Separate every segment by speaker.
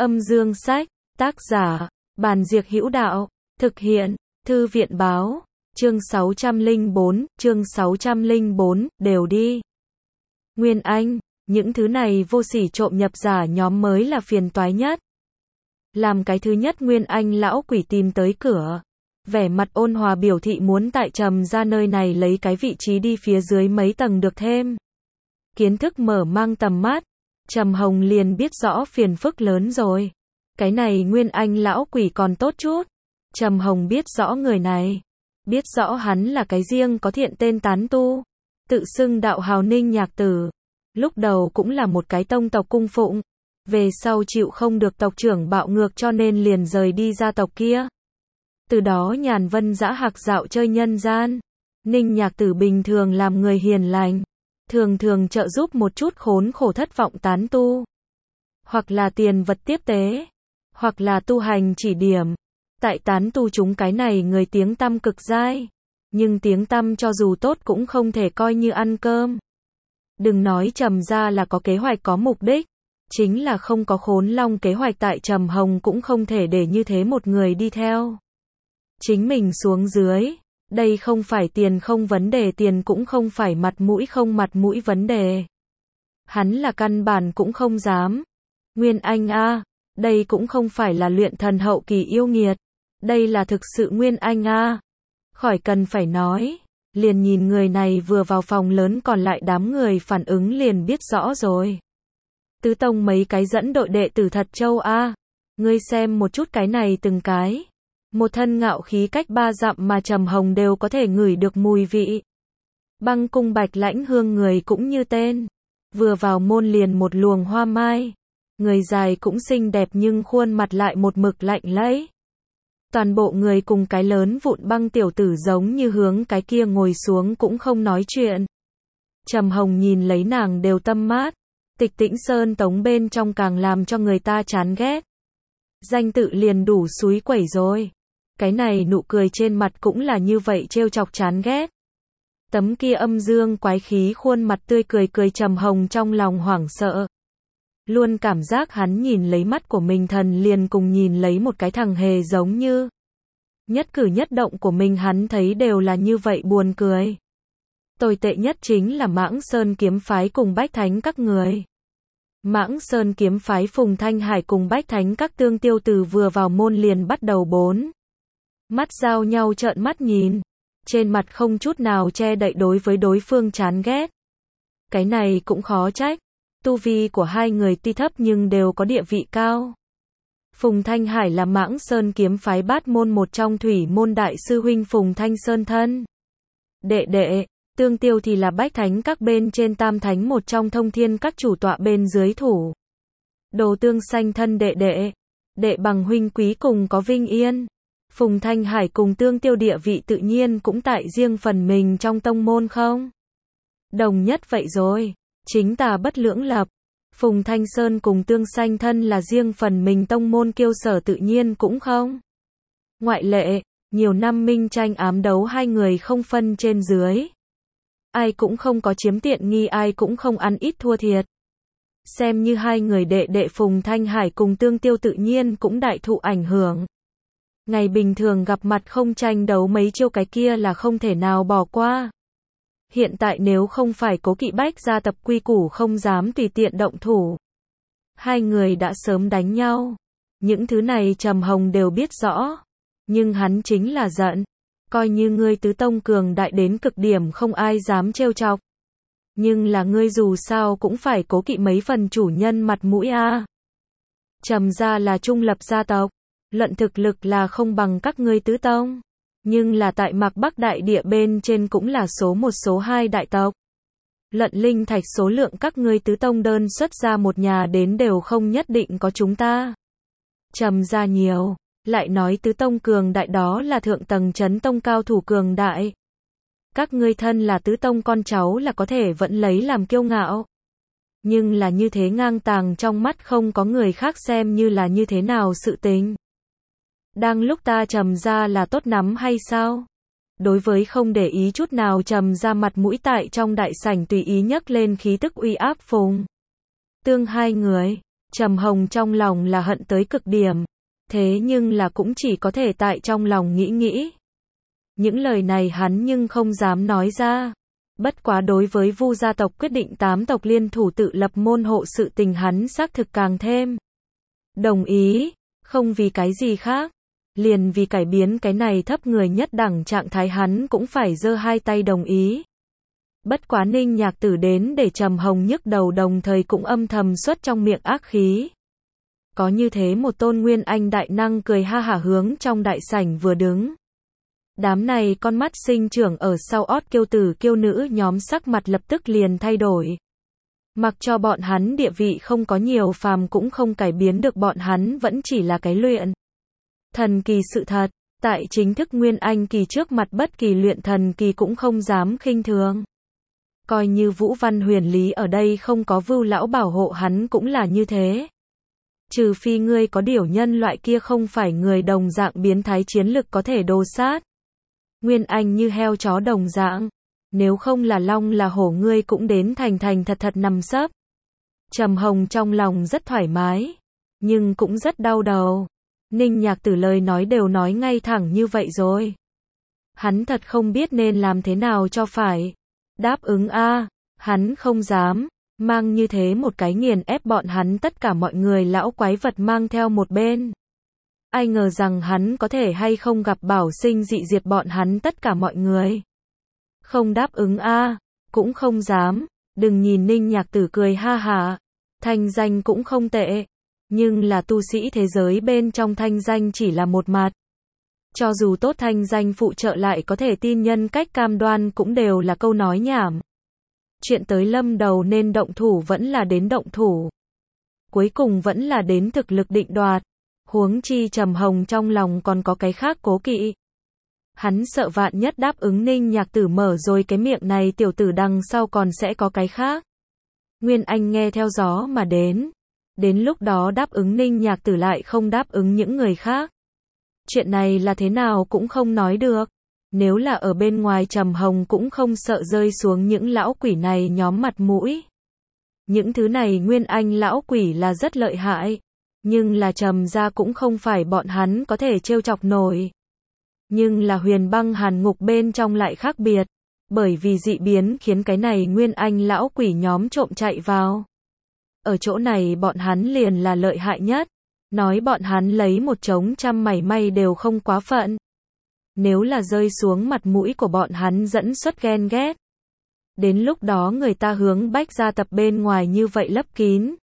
Speaker 1: Âm dương sách, tác giả, Bàn Diệc Hữu Đạo, thực hiện, Thư viện báo, chương 604, đều đi. Nguyên Anh, những thứ này vô sỉ trộm nhập giả nhóm mới là phiền toái nhất. Làm cái thứ nhất Nguyên Anh lão quỷ tìm tới cửa. Vẻ mặt ôn hòa biểu thị muốn tại Trầm ra nơi này lấy cái vị trí đi phía dưới mấy tầng được thêm. Kiến thức mở mang tầm mắt. Trầm Hồng liền biết rõ phiền phức lớn rồi. Cái này Nguyên Anh lão quỷ còn tốt chút. Trầm Hồng biết rõ người này. Biết rõ hắn là cái riêng có thiện tên tán tu. Tự xưng đạo hào Ninh Nhạc Tử. Lúc đầu cũng là một cái tông tộc cung phụng. Về sau chịu không được tộc trưởng bạo ngược cho nên liền rời đi gia tộc kia. Từ đó nhàn vân dã hạc dạo chơi nhân gian. Ninh Nhạc Tử bình thường làm người hiền lành. Thường thường trợ giúp một chút khốn khổ thất vọng tán tu. Hoặc là tiền vật tiếp tế. Hoặc là tu hành chỉ điểm. Tại tán tu chúng cái này người tiếng tăm cực dai. Nhưng tiếng tăm cho dù tốt cũng không thể coi như ăn cơm. Đừng nói Trầm ra là có kế hoạch có mục đích. Chính là không có Khốn Long kế hoạch tại Trầm Hồng cũng không thể để như thế một người đi theo. Chính mình xuống dưới. Đây không phải tiền không vấn đề, tiền cũng không phải mặt mũi vấn đề. Hắn là căn bản cũng không dám. Nguyên Anh a, đây cũng không phải là luyện thần hậu kỳ yêu nghiệt. Đây là thực sự Nguyên Anh a. Khỏi cần phải nói. Liền nhìn người này vừa vào phòng lớn còn lại đám người phản ứng liền biết rõ rồi. Tứ tông mấy cái dẫn đội đệ tử thật châu a. Ngươi xem một chút cái này từng cái. Một thân ngạo khí cách 3 dặm mà Trầm Hồng đều có thể ngửi được mùi vị. Băng cung Bạch Lãnh Hương người cũng như tên. Vừa vào môn liền một luồng hoa mai. Người dài cũng xinh đẹp nhưng khuôn mặt lại một mực lạnh lẽo. Toàn bộ người cùng cái lớn vụn băng tiểu tử giống như hướng cái kia ngồi xuống cũng không nói chuyện. Trầm Hồng nhìn lấy nàng đều tâm mát. Tịch Tĩnh Sơn Tống bên trong càng làm cho người ta chán ghét. Danh tự liền đủ xúi quẩy rồi. Cái này nụ cười trên mặt cũng là như vậy trêu chọc chán ghét. Tấm kia âm dương quái khí khuôn mặt tươi cười Trầm Hồng trong lòng hoảng sợ. Luôn cảm giác hắn nhìn lấy mắt của mình thần liền cùng nhìn lấy một cái thằng hề giống như. Nhất cử nhất động của mình hắn thấy đều là như vậy buồn cười. Tồi tệ nhất chính là Mãng Sơn kiếm phái cùng Bách Thánh các người. Mãng Sơn kiếm phái Phùng Thanh Hải cùng Bách Thánh các tương tiêu từ vừa vào môn liền bắt đầu bốn mắt giao nhau trợn mắt nhìn. Trên mặt không chút nào che đậy đối với đối phương chán ghét. Cái này cũng khó trách. Tu vi của hai người tuy thấp nhưng đều có địa vị cao. Phùng Thanh Hải là Mãng Sơn kiếm phái bát môn một trong thủy môn đại sư huynh Phùng Thanh Sơn thân. Đệ, tương tiêu thì là Bách Thánh các bên trên tam thánh một trong thông thiên các chủ tọa bên dưới thủ. Đồ Tương Xanh thân đệ bằng huynh quý cùng có vinh yên. Phùng Thanh Hải cùng tương tiêu địa vị tự nhiên cũng tại riêng phần mình trong tông môn không? Đồng nhất vậy rồi. Chính tà bất lưỡng lập. Phùng Thanh Sơn cùng Tương Xanh thân là riêng phần mình tông môn kiêu sở tự nhiên cũng không. Ngoại lệ, nhiều năm minh tranh ám đấu hai người không phân trên dưới. Ai cũng không có chiếm tiện nghi, ai cũng không ăn ít thua thiệt. Xem như hai người đệ Phùng Thanh Hải cùng tương tiêu tự nhiên cũng đại thụ ảnh hưởng. Ngày bình thường gặp mặt không tranh đấu mấy chiêu cái kia là không thể nào bỏ qua. Hiện tại nếu không phải Cố Kỵ Bách gia tập quy củ không dám tùy tiện động thủ. Hai người đã sớm đánh nhau. Những thứ này Trầm Hồng đều biết rõ. Nhưng hắn chính là giận. Coi như ngươi tứ tông cường đại đến cực điểm không ai dám trêu chọc. Nhưng là ngươi dù sao cũng phải cố kỵ mấy phần chủ nhân mặt mũi a. Trầm gia là trung lập gia tộc. Luận thực lực là không bằng các ngươi tứ tông. Nhưng là tại Mạc Bắc đại địa bên trên cũng là số 1 số 2 đại tộc. Luận linh thạch số lượng các ngươi tứ tông đơn xuất ra một nhà đến đều không nhất định có chúng ta. Trầm gia nhiều. Lại nói tứ tông cường đại đó là thượng tầng chấn tông cao thủ cường đại. Các ngươi thân là tứ tông con cháu là có thể vẫn lấy làm kiêu ngạo. Nhưng là như thế ngang tàng trong mắt không có người khác xem như là như thế nào sự tình. Đang lúc ta Trầm ra là tốt nắm hay sao? Đối với không để ý chút nào Trầm ra mặt mũi tại trong đại sảnh tùy ý nhấc lên khí tức uy áp Phùng Tương hai người. Trầm Hồng trong lòng là hận tới cực điểm, thế nhưng là cũng chỉ có thể tại trong lòng nghĩ nghĩ. Những lời này hắn nhưng không dám nói ra. Bất quá đối với Vu gia tộc quyết định 8 tộc liên thủ tự lập môn hộ sự tình hắn xác thực càng thêm đồng ý, không vì cái gì khác, liền vì cải biến cái này thấp người nhất đẳng trạng thái hắn cũng phải giơ hai tay đồng ý. Bất quá Ninh Nhạc Tử đến để Trầm Hồng nhức đầu, đồng thời cũng âm thầm xuất trong miệng ác khí. Có như thế một tôn nguyên anh đại năng cười ha hả hướng trong đại sảnh vừa đứng. Đám này con mắt sinh trưởng ở sau ót kiêu tử kiêu nữ nhóm sắc mặt lập tức liền thay đổi. Mặc cho bọn hắn địa vị không có nhiều phàm cũng không cải biến được bọn hắn vẫn chỉ là cái luyện thần kỳ sự thật. Tại chính thức nguyên anh kỳ trước mặt bất kỳ luyện thần kỳ cũng không dám khinh thường. Coi như Vũ Văn Huyền Lý ở đây không có Vưu lão bảo hộ hắn cũng là như thế. Trừ phi ngươi có điều nhân loại kia không phải người đồng dạng biến thái chiến lực có thể đồ sát nguyên anh như heo chó đồng dạng, nếu không là long là hổ ngươi cũng đến thành thành thật thật nằm sấp. Trầm Hồng trong lòng rất thoải mái, nhưng cũng rất đau đầu. Ninh Nhạc Tử lời nói đều nói ngay thẳng như vậy rồi. Hắn thật không biết nên làm thế nào cho phải. Đáp ứng a, hắn không dám, mang như thế một cái nghiền ép bọn hắn tất cả mọi người lão quái vật mang theo một bên. Ai ngờ rằng hắn có thể hay không gặp bảo sinh dị diệt bọn hắn tất cả mọi người. Không đáp ứng a, cũng không dám, đừng nhìn Ninh Nhạc Tử cười ha hả, thanh danh cũng không tệ, nhưng là tu sĩ thế giới bên trong thanh danh chỉ là một mặt. Cho dù tốt thanh danh phụ trợ lại có thể tin nhân cách cam đoan cũng đều là câu nói nhảm. Chuyện tới lâm đầu nên động thủ vẫn là đến động thủ. Cuối cùng vẫn là đến thực lực định đoạt. Huống chi Trầm Hồng trong lòng còn có cái khác cố kỵ. Hắn sợ vạn nhất đáp ứng Ninh Nhạc Tử mở rồi cái miệng này tiểu tử đằng sau còn sẽ có cái khác. Nguyên Anh nghe theo gió mà đến. Đến lúc đó đáp ứng Ninh Nhạc Tử lại không đáp ứng những người khác. Chuyện này là thế nào cũng không nói được. Nếu là ở bên ngoài Trầm Hồng cũng không sợ rơi xuống những lão quỷ này nhóm mặt mũi. Những thứ này Nguyên Anh lão quỷ là rất lợi hại. Nhưng là Trầm gia cũng không phải bọn hắn có thể trêu chọc nổi. Nhưng là Huyền Băng Hàn Ngục bên trong lại khác biệt. Bởi vì dị biến khiến cái này Nguyên Anh lão quỷ nhóm trộm chạy vào. Ở chỗ này bọn hắn liền là lợi hại nhất. Nói bọn hắn lấy một trống trăm mảy may đều không quá phận. Nếu là rơi xuống mặt mũi của bọn hắn dẫn xuất ghen ghét. Đến lúc đó người ta hướng Bách gia tập bên ngoài như vậy lấp kín.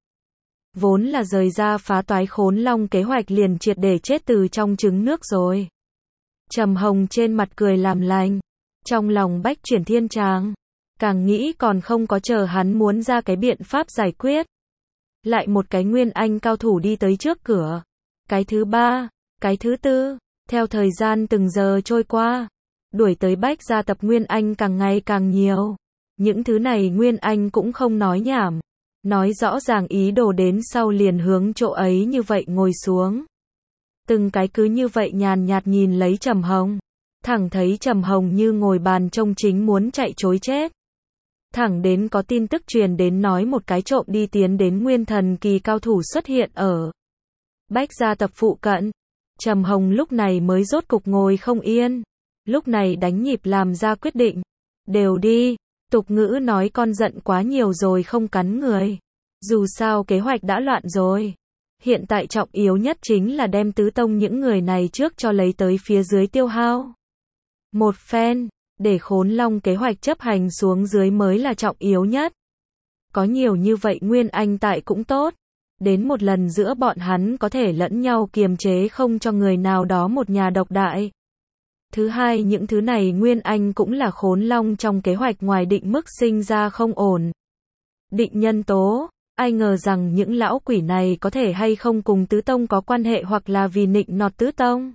Speaker 1: Vốn là rời ra phá toái khốn long kế hoạch liền triệt để chết từ trong trứng nước rồi. Trầm Hồng trên mặt cười làm lành. Trong lòng bách chuyển thiên tràng. Càng nghĩ còn không có chờ hắn muốn ra cái biện pháp giải quyết. Lại một cái Nguyên Anh cao thủ đi tới trước cửa. Cái thứ ba, cái thứ tư. Theo thời gian từng giờ trôi qua. Đuổi tới Bách gia tập Nguyên Anh càng ngày càng nhiều. Những thứ này Nguyên Anh cũng không nói nhảm. Nói rõ ràng ý đồ đến sau liền hướng chỗ ấy như vậy ngồi xuống. Từng cái cứ như vậy nhàn nhạt nhìn lấy Trầm Hồng. Thẳng thấy Trầm Hồng như ngồi bàn trông chính muốn chạy trối chết. Thẳng đến có tin tức truyền đến nói một cái trộm đi tiến đến nguyên thần kỳ cao thủ xuất hiện ở Bách gia tập phụ cận. Trầm Hồng lúc này mới rốt cục ngồi không yên. Lúc này đánh nhịp làm ra quyết định. Đều đi. Tục ngữ nói con giận quá nhiều rồi không cắn người. Dù sao kế hoạch đã loạn rồi. Hiện tại trọng yếu nhất chính là đem tứ tông những người này trước cho lấy tới phía dưới tiêu hao. Một phen, để khốn long kế hoạch chấp hành xuống dưới mới là trọng yếu nhất. Có nhiều như vậy Nguyên Anh tại cũng tốt. Đến một lần giữa bọn hắn có thể lẫn nhau kiềm chế không cho người nào đó một nhà độc đại. Thứ hai những thứ này Nguyên Anh cũng là khốn long trong kế hoạch ngoài định mức sinh ra không ổn. Định nhân tố, ai ngờ rằng những lão quỷ này có thể hay không cùng tứ tông có quan hệ hoặc là vì nịnh nọt tứ tông.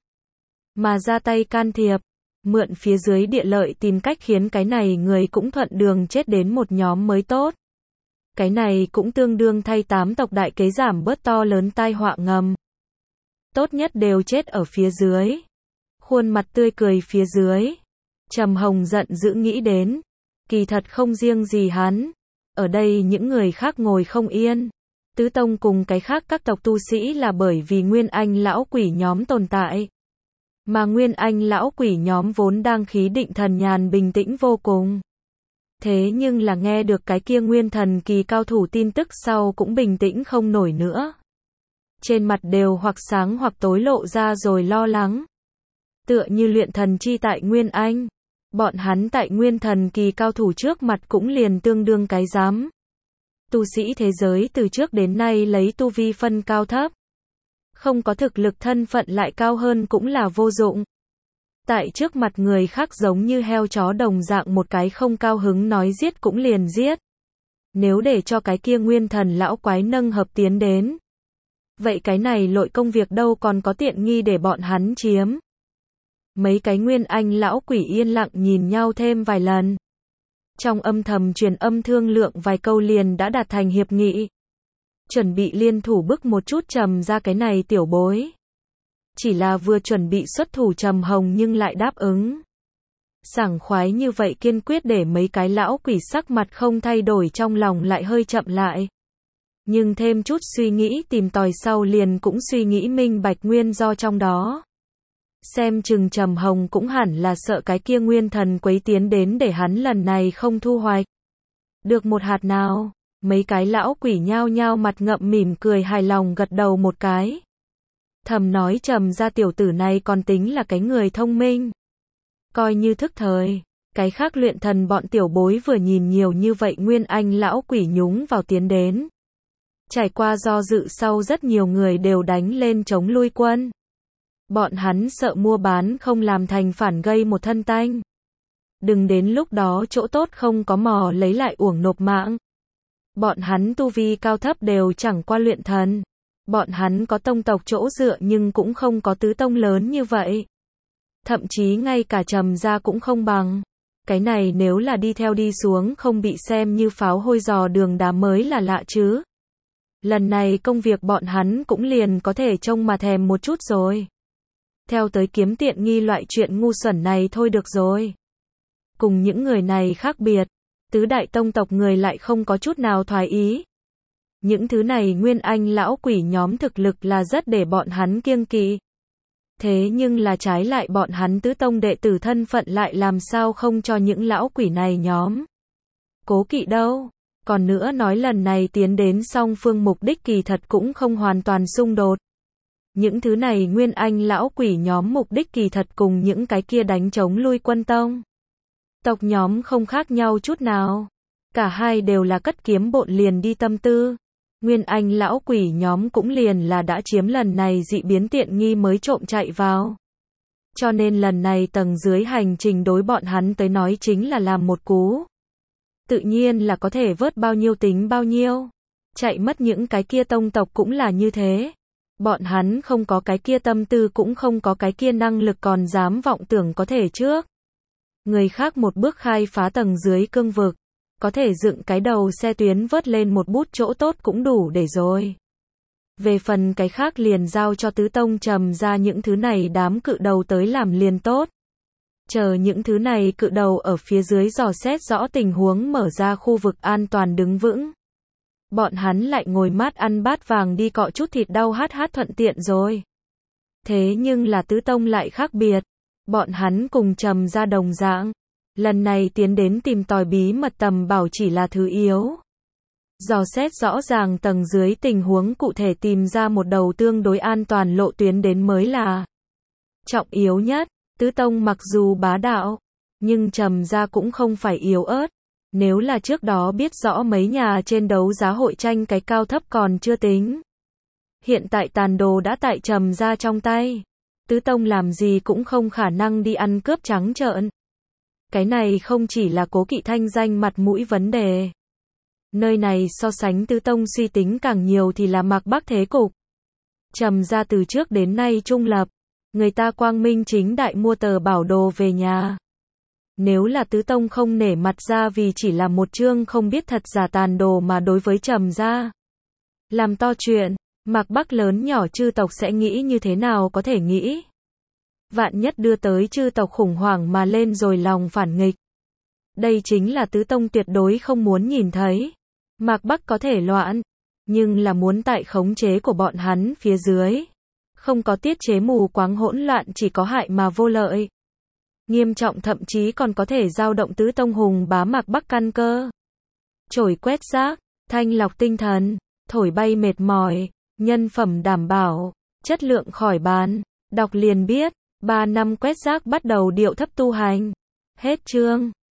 Speaker 1: Mà ra tay can thiệp, mượn phía dưới địa lợi tìm cách khiến cái này người cũng thuận đường chết đến một nhóm mới tốt. Cái này cũng tương đương thay 8 tộc đại kế giảm bớt to lớn tai họa ngầm. Tốt nhất đều chết ở phía dưới. Khuôn mặt tươi cười phía dưới. Trầm Hồng giận dữ nghĩ đến. Kỳ thật không riêng gì hắn. Ở đây những người khác ngồi không yên. Tứ tông cùng cái khác các tộc tu sĩ là bởi vì Nguyên Anh lão quỷ nhóm tồn tại. Mà Nguyên Anh lão quỷ nhóm vốn đang khí định thần nhàn bình tĩnh vô cùng. Thế nhưng là nghe được cái kia nguyên thần kỳ cao thủ tin tức sau cũng bình tĩnh không nổi nữa. Trên mặt đều hoặc sáng hoặc tối lộ ra rồi lo lắng. Tựa như luyện thần chi tại Nguyên Anh. Bọn hắn tại nguyên thần kỳ cao thủ trước mặt cũng liền tương đương cái dám. Tu sĩ thế giới từ trước đến nay lấy tu vi phân cao thấp. Không có thực lực thân phận lại cao hơn cũng là vô dụng. Tại trước mặt người khác giống như heo chó đồng dạng một cái không cao hứng nói giết cũng liền giết. Nếu để cho cái kia nguyên thần lão quái nâng hợp tiến đến. Vậy cái này lội công việc đâu còn có tiện nghi để bọn hắn chiếm. Mấy cái Nguyên Anh lão quỷ yên lặng nhìn nhau thêm vài lần. Trong âm thầm truyền âm thương lượng vài câu liền đã đạt thành hiệp nghị. Chuẩn bị liên thủ bức một chút Trầm ra cái này tiểu bối. Chỉ là vừa chuẩn bị xuất thủ Trầm Hồng nhưng lại đáp ứng. Sảng khoái như vậy kiên quyết để mấy cái lão quỷ sắc mặt không thay đổi trong lòng lại hơi chậm lại. Nhưng thêm chút suy nghĩ tìm tòi sau liền cũng suy nghĩ minh bạch nguyên do trong đó. Xem chừng Trầm Hồng cũng hẳn là sợ cái kia nguyên thần quấy tiến đến để hắn lần này không thu hoạch được một hạt nào. Mấy cái lão quỷ nhao nhao mặt ngậm mỉm cười hài lòng gật đầu một cái. Thầm nói Trầm ra tiểu tử này còn tính là cái người thông minh. Coi như thức thời. Cái khác luyện thần bọn tiểu bối vừa nhìn nhiều như vậy Nguyên Anh lão quỷ nhúng vào tiến đến. Trải qua do dự sau rất nhiều người đều đánh lên chống lui quân. Bọn hắn sợ mua bán không làm thành phản gây một thân tanh. Đừng đến lúc đó chỗ tốt không có mò lấy lại uổng nộp mạng. Bọn hắn tu vi cao thấp đều chẳng qua luyện thần. Bọn hắn có tông tộc chỗ dựa nhưng cũng không có tứ tông lớn như vậy. Thậm chí ngay cả Trầm ra cũng không bằng. Cái này nếu là đi theo đi xuống không bị xem như pháo hôi dò đường đá mới là lạ chứ. Lần này công việc bọn hắn cũng liền có thể trông mà thèm một chút rồi. Theo tới kiếm tiện nghi loại chuyện ngu xuẩn này thôi được rồi. Cùng những người này khác biệt, tứ đại tông tộc người lại không có chút nào thoái ý. Những thứ này Nguyên Anh lão quỷ nhóm thực lực là rất để bọn hắn kiêng kỵ. Thế nhưng là trái lại bọn hắn tứ tông đệ tử thân phận lại làm sao không cho những lão quỷ này nhóm cố kỵ đâu. Còn nữa nói lần này tiến đến song phương mục đích kỳ thật cũng không hoàn toàn xung đột. Những thứ này Nguyên Anh lão quỷ nhóm mục đích kỳ thật cùng những cái kia đánh chống lui quân tông tộc nhóm không khác nhau chút nào. Cả hai đều là cất kiếm bộn liền đi tâm tư. Nguyên Anh lão quỷ nhóm cũng liền là đã chiếm lần này dị biến tiện nghi mới trộm chạy vào. Cho nên lần này tầng dưới hành trình đối bọn hắn tới nói chính là làm một cú. Tự nhiên là có thể vớt bao nhiêu tính bao nhiêu. Chạy mất những cái kia tông tộc cũng là như thế. Bọn hắn không có cái kia tâm tư cũng không có cái kia năng lực còn dám vọng tưởng có thể trước. Người khác một bước khai phá tầng dưới cương vực. Có thể dựng cái đầu xe tuyến vớt lên một bút chỗ tốt cũng đủ để rồi. Về phần cái khác liền giao cho tứ tông Trầm ra những thứ này đám cự đầu tới làm liền tốt. Chờ những thứ này cự đầu ở phía dưới dò xét rõ tình huống mở ra khu vực an toàn đứng vững. Bọn hắn lại ngồi mát ăn bát vàng đi cọ chút thịt đau hát thuận tiện rồi. Thế nhưng là tứ tông lại khác biệt. Bọn hắn cùng Trầm ra đồng dạng. Lần này tiến đến tìm tòi bí mật tầm bảo chỉ là thứ yếu. Dò xét rõ ràng tầng dưới tình huống cụ thể tìm ra một đầu tương đối an toàn lộ tuyến đến mới là trọng yếu nhất. Tứ tông mặc dù bá đạo, nhưng Trầm ra cũng không phải yếu ớt. Nếu là trước đó biết rõ mấy nhà trên đấu giá hội tranh cái cao thấp còn chưa tính. Hiện tại tàn đồ đã tại Trầm ra trong tay. Tứ tông làm gì cũng không khả năng đi ăn cướp trắng trợn. Cái này không chỉ là cố kỵ thanh danh mặt mũi vấn đề. Nơi này so sánh tứ tông suy tính càng nhiều thì là Mạc Bắc thế cục. Trầm ra từ trước đến nay trung lập. Người ta quang minh chính đại mua tờ bảo đồ về nhà. Nếu là tứ tông không nể mặt ra vì chỉ là một chương không biết thật giả tàn đồ mà đối với Trầm ra làm to chuyện, Mạc Bắc lớn nhỏ chư tộc sẽ nghĩ như thế nào có thể nghĩ. Vạn nhất đưa tới chư tộc khủng hoảng mà lên rồi lòng phản nghịch. Đây chính là tứ tông tuyệt đối không muốn nhìn thấy. Mạc Bắc có thể loạn, nhưng là muốn tại khống chế của bọn hắn phía dưới. Không có tiết chế mù quáng hỗn loạn chỉ có hại mà vô lợi. Nghiêm trọng thậm chí còn có thể dao động tứ tông hùng bá mạc bắc căn cơ. Chổi quét rác, thanh lọc tinh thần, thổi bay mệt mỏi, nhân phẩm đảm bảo, chất lượng khỏi bàn. Đọc liền biết, 3 năm quét rác bắt đầu điệu thấp tu hành. Hết chương.